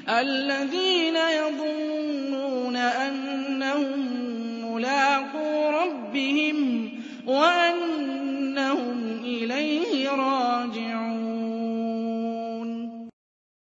الَّذِينَ يَظُنُّونَ أَنَّهُم مُّلَاقُو رَبِّهِمْ وَأَنَّهُمْ إِلَيْهِ رَاجِعُونَ